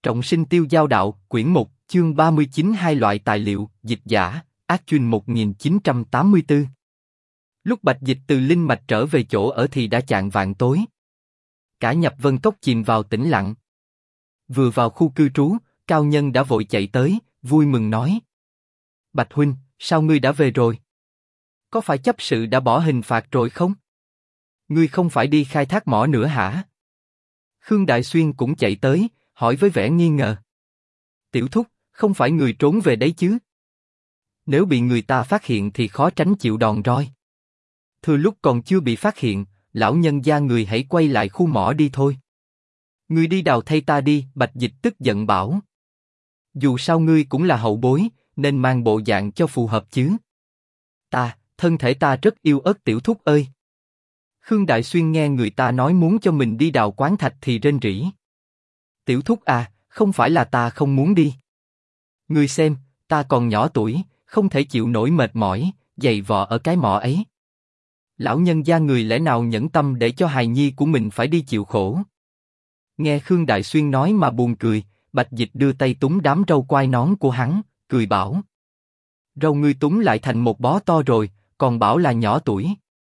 Trọng sinh tiêu giao đạo, quyển 1, chương 39. Hai loại tài liệu, dịch giả, Ác Chuyên 1984. Lúc Bạch Dịch từ Linh Mạch trở về chỗ ở thì đã chạng vạng tối. Cả Nhập Vân Cốc chìm vào tĩnh lặng. Vừa vào khu cư trú, Cao Nhân đã vội chạy tới, vui mừng nói: Bạch huynh, sao ngươi đã về rồi? Có phải chấp sự đã bỏ hình phạt rồi không? Ngươi không phải đi khai thác mỏ nữa hả? Khương Đại Xuyên cũng chạy tới, hỏi với vẻ nghi ngờ. Tiểu thúc, không phải người trốn về đấy chứ? Nếu bị người ta phát hiện thì khó tránh chịu đòn roi. Thừa lúc còn chưa bị phát hiện, lão nhân gia người hãy quay lại khu mỏ đi thôi. Ngươi đi đào thay ta đi, Bạch Dịch tức giận bảo. Dù sao ngươi cũng là hậu bối, nên mang bộ dạng cho phù hợp chứ. Thân thể ta rất yêu ớt tiểu thúc ơi. Khương Đại Xuyên nghe người ta nói muốn cho mình đi đào quán thạch thì rên rỉ. Tiểu thúc à, không phải là ta không muốn đi. Ngươi xem, ta còn nhỏ tuổi, không thể chịu nổi mệt mỏi, dày vò ở cái mỏ ấy. Lão nhân gia người lẽ nào nhẫn tâm để cho hài nhi của mình phải đi chịu khổ. Nghe Khương Đại Xuyên nói mà buồn cười, Bạch Dịch đưa tay túm đám râu quai nón của hắn, cười bảo. Râu ngươi túm lại thành một bó to rồi, còn bảo là nhỏ tuổi.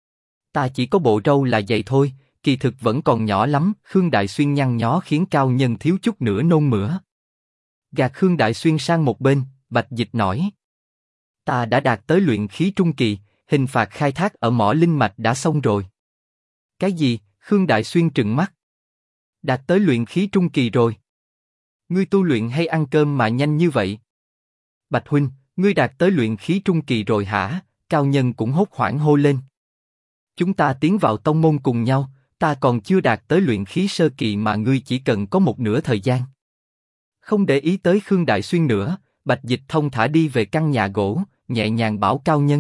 Ta chỉ có bộ râu là vậy thôi, kỳ thực vẫn còn nhỏ lắm. Khương Đại Xuyên nhăn nhó khiến Cao Nhân thiếu chút nữa nôn mửa. Gạt Khương Đại Xuyên sang một bên, Bạch Dịch nói. Ta đã đạt tới luyện khí trung kỳ, hình phạt khai thác ở mỏ linh mạch đã xong rồi. Cái gì? Khương Đại Xuyên trừng mắt. Đạt tới luyện khí trung kỳ rồi. Ngươi tu luyện hay ăn cơm mà nhanh như vậy? Bạch huynh, ngươi đạt tới luyện khí trung kỳ rồi hả? Cao Nhân cũng hốt hoảng hô lên. Chúng ta tiến vào tông môn cùng nhau, ta còn chưa đạt tới luyện khí sơ kỳ mà ngươi chỉ cần có một nửa thời gian. Không để ý tới Khương Đại Xuyên nữa, Bạch Dịch thông thả đi về căn nhà gỗ, nhẹ nhàng bảo Cao Nhân.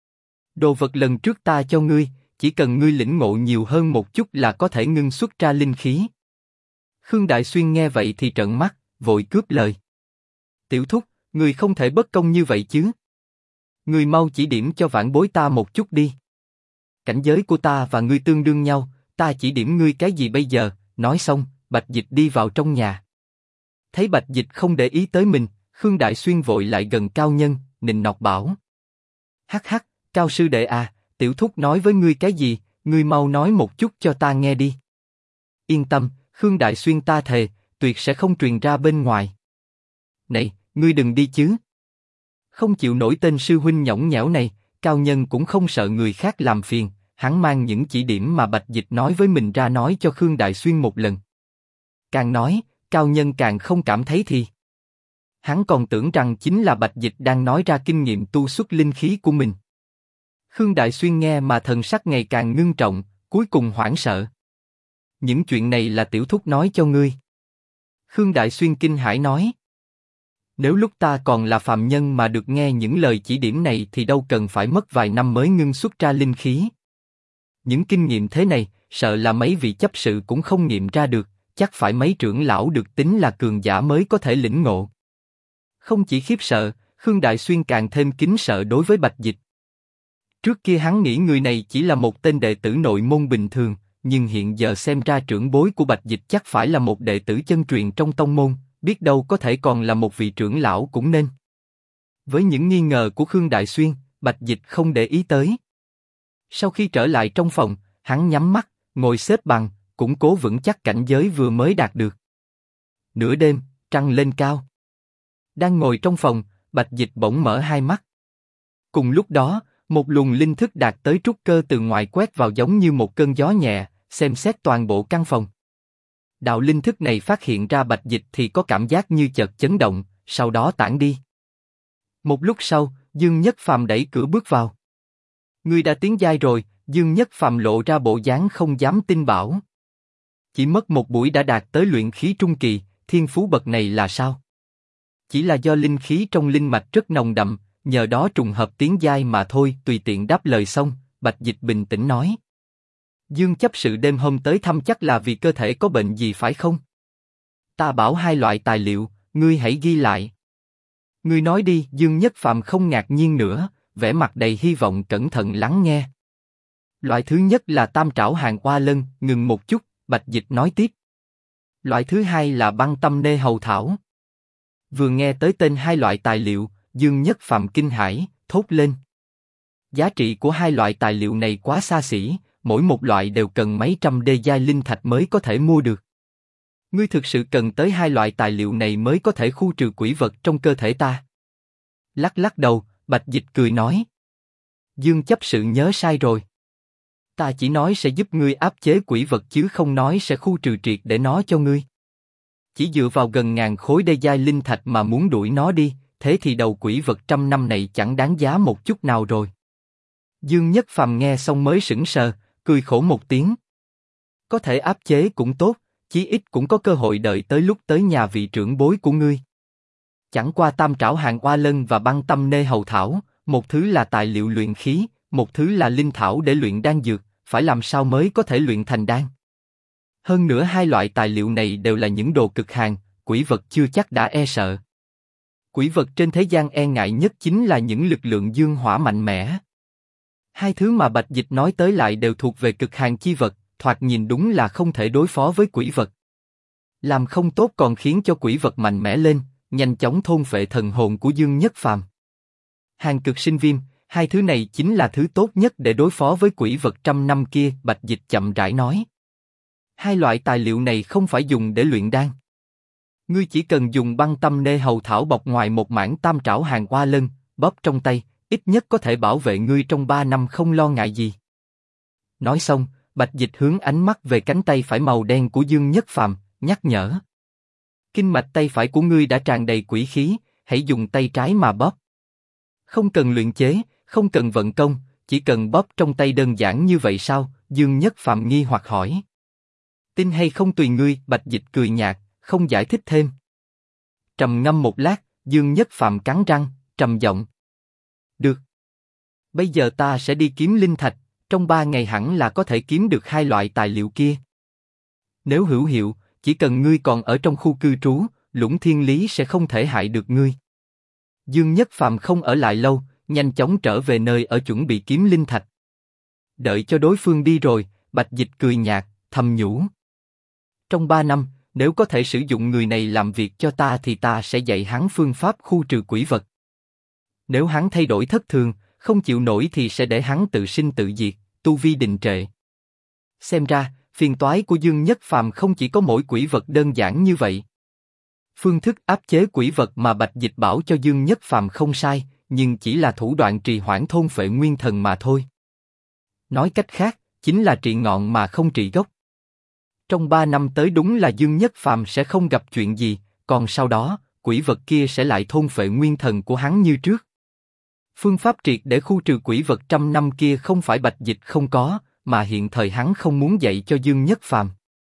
Đồ vật lần trước ta cho ngươi, chỉ cần ngươi lĩnh ngộ nhiều hơn một chút là có thể ngưng xuất ra linh khí. Khương Đại Xuyên nghe vậy thì trợn mắt, vội cướp lời. Tiểu thúc, ngươi không thể bất công như vậy chứ. Ngươi mau chỉ điểm cho vãn bối ta một chút đi. Cảnh giới của ta và ngươi tương đương nhau, ta chỉ điểm ngươi cái gì bây giờ? Nói xong, Bạch Dịch đi vào trong nhà. Thấy Bạch Dịch không để ý tới mình, Khương Đại Xuyên vội lại gần Cao Nhân, nịnh nọt bảo. Hắc hắc, Cao sư đệ à, tiểu thúc nói với ngươi cái gì, ngươi mau nói một chút cho ta nghe đi. Yên tâm, Khương Đại Xuyên ta thề, tuyệt sẽ không truyền ra bên ngoài. Này, ngươi đừng đi chứ. Không chịu nổi tên sư huynh nhõng nhẽo này, Cao Nhân cũng không sợ người khác làm phiền, hắn mang những chỉ điểm mà Bạch Dịch nói với mình ra nói cho Khương Đại Xuyên một lần. Càng nói, Cao Nhân càng không cảm thấy thì. Hắn còn tưởng rằng chính là Bạch Dịch đang nói ra kinh nghiệm tu xuất linh khí của mình. Khương Đại Xuyên nghe mà thần sắc ngày càng ngưng trọng, cuối cùng hoảng sợ. Những chuyện này là tiểu thúc nói cho ngươi. Khương Đại Xuyên kinh hãi nói. Nếu lúc ta còn là phàm nhân mà được nghe những lời chỉ điểm này thì đâu cần phải mất vài năm mới ngưng xuất ra linh khí. Những kinh nghiệm thế này, sợ là mấy vị chấp sự cũng không nghiệm ra được, chắc phải mấy trưởng lão được tính là cường giả mới có thể lĩnh ngộ. Không chỉ khiếp sợ, Khương Đại Xuyên càng thêm kính sợ đối với Bạch Dịch. Trước kia hắn nghĩ người này chỉ là một tên đệ tử nội môn bình thường, nhưng hiện giờ xem ra trưởng bối của Bạch Dịch chắc phải là một đệ tử chân truyền trong tông môn, biết đâu có thể còn là một vị trưởng lão cũng nên. Với những nghi ngờ của Khương Đại Xuyên, Bạch Dịch không để ý tới. Sau khi trở lại trong phòng, hắn nhắm mắt, ngồi xếp bằng, củng cố vững chắc cảnh giới vừa mới đạt được. Nửa đêm, trăng lên cao. Đang ngồi trong phòng, Bạch Dịch bỗng mở hai mắt. Cùng lúc đó, một luồng linh thức đạt tới trúc cơ từ ngoài quét vào giống như một cơn gió nhẹ, xem xét toàn bộ căn phòng. Đạo linh thức này phát hiện ra Bạch Dịch thì có cảm giác như chợt chấn động, sau đó tản đi. Một lúc sau, Dương Nhất Phàm đẩy cửa bước vào. Ngươi đã tiến giai rồi, Dương Nhất Phàm lộ ra bộ dáng không dám tin bảo. Chỉ mất một buổi đã đạt tới luyện khí trung kỳ, thiên phú bậc này là sao? Chỉ là do linh khí trong linh mạch rất nồng đậm, nhờ đó trùng hợp tiến giai mà thôi. Tùy tiện đáp lời xong, Bạch Dịch bình tĩnh nói. Dương chấp sự đêm hôm tới thăm chắc là vì cơ thể có bệnh gì phải không? Ta bảo hai loại tài liệu, ngươi hãy ghi lại. Ngươi nói đi. Dương Nhất Phàm không ngạc nhiên nữa, vẻ mặt đầy hy vọng cẩn thận lắng nghe. Loại thứ nhất là tam trảo hàng oa lân. Ngừng một chút, Bạch Dịch nói tiếp. Loại thứ hai là băng tâm nê hầu thảo. Vừa nghe tới tên hai loại tài liệu, Dương Nhất Phàm kinh hãi, thốt lên. Giá trị của hai loại tài liệu này quá xa xỉ, mỗi một loại đều cần mấy trăm đê giai linh thạch mới có thể mua được. Ngươi thực sự cần tới hai loại tài liệu này mới có thể khu trừ quỷ vật trong cơ thể ta. Lắc lắc đầu, Bạch Dịch cười nói. Dương chấp sự nhớ sai rồi. Ta chỉ nói sẽ giúp ngươi áp chế quỷ vật chứ không nói sẽ khu trừ triệt để nó cho ngươi. Chỉ dựa vào gần ngàn khối đê giai linh thạch mà muốn đuổi nó đi, thế thì đầu quỷ vật 100 năm này chẳng đáng giá một chút nào rồi. Dương Nhất Phàm nghe xong mới sững sờ, cười khổ một tiếng. Có thể áp chế cũng tốt, chí ít cũng có cơ hội đợi tới lúc tới nhà vị trưởng bối của ngươi. Chẳng qua tam trảo hàng oa lân và băng tâm nê hầu thảo, một thứ là tài liệu luyện khí, một thứ là linh thảo để luyện đan dược, phải làm sao mới có thể luyện thành đan. Hơn nữa hai loại tài liệu này đều là những đồ cực hàn, quỷ vật chưa chắc đã e sợ. Quỷ vật trên thế gian e ngại nhất chính là những lực lượng dương hỏa mạnh mẽ. Hai thứ mà Bạch Dịch nói tới lại đều thuộc về cực hàn chi vật, thoạt nhìn đúng là không thể đối phó với quỷ vật. Làm không tốt còn khiến cho quỷ vật mạnh mẽ lên, nhanh chóng thôn phệ thần hồn của Dương Nhất Phàm. Hàn cực sinh viêm, hai thứ này chính là thứ tốt nhất để đối phó với quỷ vật 100 năm kia, Bạch Dịch chậm rãi nói. Hai loại tài liệu này không phải dùng để luyện đan. Ngươi chỉ cần dùng băng tâm nê hầu thảo bọc ngoài một mảng tam trảo hàng oa lân, bóp trong tay, ít nhất có thể bảo vệ ngươi trong 3 năm không lo ngại gì. Nói xong, Bạch Dịch hướng ánh mắt về cánh tay phải màu đen của Dương Nhất Phàm, nhắc nhở. Kinh mạch tay phải của ngươi đã tràn đầy quỷ khí, hãy dùng tay trái mà bóp. Không cần luyện chế, không cần vận công, chỉ cần bóp trong tay đơn giản như vậy sao? Dương Nhất Phàm nghi hoặc hỏi. Tin hay không tùy ngươi, Bạch Dịch cười nhạt, không giải thích thêm. Trầm ngâm một lát, Dương Nhất Phàm cắn răng, trầm giọng. Được. Bây giờ ta sẽ đi kiếm linh thạch, trong 3 ngày hẳn là có thể kiếm được hai loại tài liệu kia. Nếu hữu hiệu, chỉ cần ngươi còn ở trong khu cư trú, Lũng Thiên Lý sẽ không thể hại được ngươi. Dương Nhất Phàm không ở lại lâu, nhanh chóng trở về nơi ở chuẩn bị kiếm linh thạch. Đợi cho đối phương đi rồi, Bạch Dịch cười nhạt, thầm nhủ. Trong 3 năm, nếu có thể sử dụng người này làm việc cho ta thì ta sẽ dạy hắn phương pháp khu trừ quỷ vật. Nếu hắn thay đổi thất thường, không chịu nổi thì sẽ để hắn tự sinh tự diệt, tu vi đình trệ. Xem ra, phiền toái của Dương Nhất Phàm không chỉ có mỗi quỷ vật đơn giản như vậy. Phương thức áp chế quỷ vật mà Bạch Dịch bảo cho Dương Nhất Phàm không sai, nhưng chỉ là thủ đoạn trì hoãn thôn phệ nguyên thần mà thôi. Nói cách khác, chính là trị ngọn mà không trị gốc. Trong 3 năm tới đúng là Dương Nhất Phàm sẽ không gặp chuyện gì, còn sau đó, quỷ vật kia sẽ lại thôn phệ nguyên thần của hắn như trước. Phương pháp triệt để khu trừ quỷ vật 100 năm kia không phải Bạch Dịch không có, mà hiện thời hắn không muốn dạy cho Dương Nhất Phàm.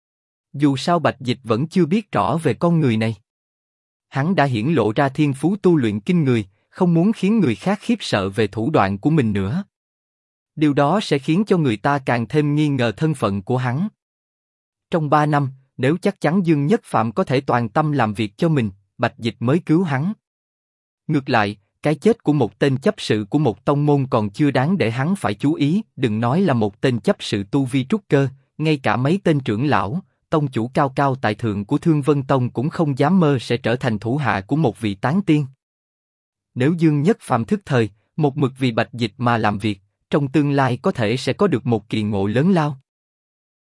Dù sao Bạch Dịch vẫn chưa biết rõ về con người này. Hắn đã hiển lộ ra thiên phú tu luyện kinh người, không muốn khiến người khác khiếp sợ về thủ đoạn của mình nữa. Điều đó sẽ khiến cho người ta càng thêm nghi ngờ thân phận của hắn. Trong 3 năm, nếu chắc chắn Dương Nhất Phàm có thể toàn tâm làm việc cho mình, Bạch Dịch mới cứu hắn. Ngược lại, cái chết của một tên chấp sự của một tông môn còn chưa đáng để hắn phải chú ý, đừng nói là một tên chấp sự tu vi trúc cơ, ngay cả mấy tên trưởng lão, tông chủ cao cao tại thượng của Thương Vân Tông cũng không dám mơ sẽ trở thành thủ hạ của một vị tán tiên. Nếu Dương Nhất Phàm thức thời, một mực vì Bạch Dịch mà làm việc, trong tương lai có thể sẽ có được một kỳ ngộ lớn lao.